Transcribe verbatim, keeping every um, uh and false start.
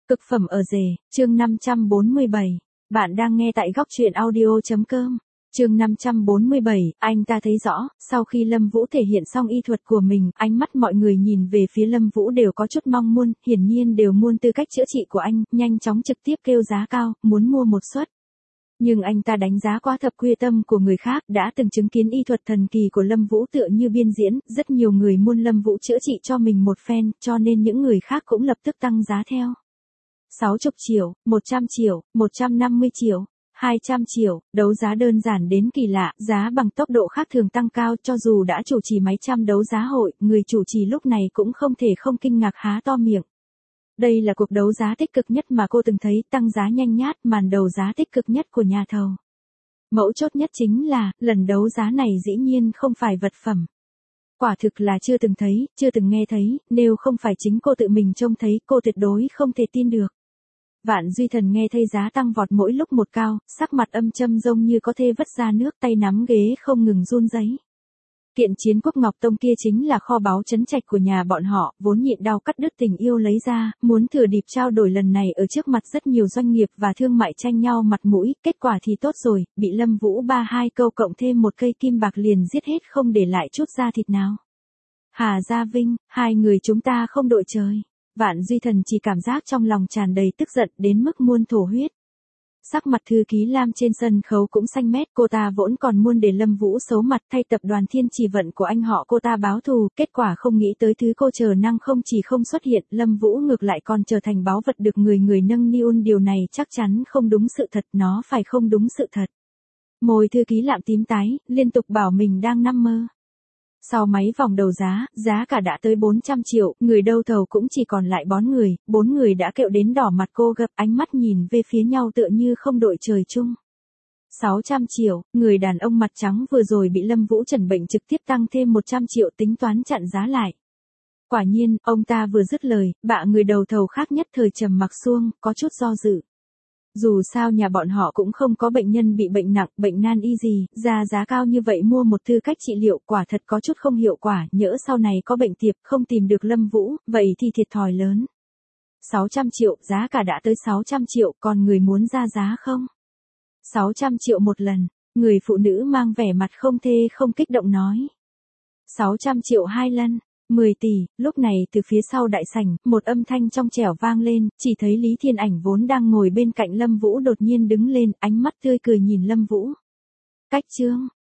Cực phẩm ở rể, chương năm trăm bốn mươi bảy. Bạn đang nghe tại góc truyện audio chấm com. Chương năm trăm bốn mươi bảy, anh ta thấy rõ, sau khi Lâm Vũ thể hiện xong y thuật của mình, ánh mắt mọi người nhìn về phía Lâm Vũ đều có chút mong muốn, hiển nhiên đều muốn tư cách chữa trị của anh, nhanh chóng trực tiếp kêu giá cao, muốn mua một suất. Nhưng anh ta đánh giá quá thập quy tâm của người khác, đã từng chứng kiến y thuật thần kỳ của Lâm Vũ tựa như biên diễn, rất nhiều người muốn Lâm Vũ chữa trị cho mình một phen, cho nên những người khác cũng lập tức tăng giá theo. sáu mươi triệu, một trăm triệu, một trăm năm mươi triệu, hai trăm triệu, đấu giá đơn giản đến kỳ lạ, giá bằng tốc độ khác thường tăng cao, cho dù đã chủ trì mấy trăm đấu giá hội, người chủ trì lúc này cũng không thể không kinh ngạc há to miệng. Đây là cuộc đấu giá tích cực nhất mà cô từng thấy, tăng giá nhanh nhát, màn đấu giá tích cực nhất của nhà thầu. Mấu chốt nhất chính là, lần đấu giá này dĩ nhiên không phải vật phẩm. Quả thực là chưa từng thấy, chưa từng nghe thấy, nếu không phải chính cô tự mình trông thấy, cô tuyệt đối không thể tin được. Vạn Duy Thần nghe thấy giá tăng vọt mỗi lúc một cao, sắc mặt âm châm giống như có thể vất ra nước, tay nắm ghế không ngừng run rẩy. Kiện Chiến Quốc Ngọc Tông kia chính là kho báu trấn trạch của nhà bọn họ, vốn nhịn đau cắt đứt tình yêu lấy ra, muốn thừa dịp trao đổi lần này ở trước mặt rất nhiều doanh nghiệp và thương mại tranh nhau mặt mũi, kết quả thì tốt rồi, bị Lâm Vũ ba hai câu cộng thêm một cây kim bạc liền giết hết không để lại chút da thịt nào. Hà Gia Vinh, hai người chúng ta không đội trời. Vạn Duy Thần chỉ cảm giác trong lòng tràn đầy tức giận đến mức muôn thổ huyết. Sắc mặt thư ký Lam trên sân khấu cũng xanh mét, cô ta vốn còn muốn để Lâm Vũ xấu mặt thay tập đoàn Thiên Chỉ Vận của anh họ cô ta báo thù, kết quả không nghĩ tới thứ cô chờ năng không chỉ không xuất hiện, Lâm Vũ ngược lại còn trở thành báu vật được người người nâng niu, điều này chắc chắn không đúng sự thật, nó phải không đúng sự thật. Môi thư ký Lam tím tái, liên tục bảo mình đang nằm mơ. Sau mấy vòng đấu giá, giá cả đã tới bốn trăm triệu, người đấu thầu cũng chỉ còn lại bốn người, bốn người đã kêu đến đỏ mặt cô gập, ánh mắt nhìn về phía nhau tựa như không đội trời chung. sáu trăm triệu, người đàn ông mặt trắng vừa rồi bị Lâm Vũ trần bệnh trực tiếp tăng thêm một trăm triệu tính toán chặn giá lại. Quả nhiên, ông ta vừa dứt lời, bạ người đầu thầu khác nhất thời trầm mặc xuông, có chút do dự. Dù sao nhà bọn họ cũng không có bệnh nhân bị bệnh nặng, bệnh nan y gì, ra giá cao như vậy mua một tư cách trị liệu quả thật có chút không hiệu quả, nhỡ sau này có bệnh tiệp không tìm được Lâm Vũ, vậy thì thiệt thòi lớn. sáu trăm triệu, giá cả đã tới sáu trăm triệu, còn người muốn ra giá không? sáu trăm triệu một lần, người phụ nữ mang vẻ mặt không thê không kích động nói. sáu trăm triệu hai lần. mười tỷ, lúc này từ phía sau đại sảnh, một âm thanh trong trẻo vang lên, chỉ thấy Lý Thiên Ảnh vốn đang ngồi bên cạnh Lâm Vũ đột nhiên đứng lên, ánh mắt tươi cười nhìn Lâm Vũ. Cách chương,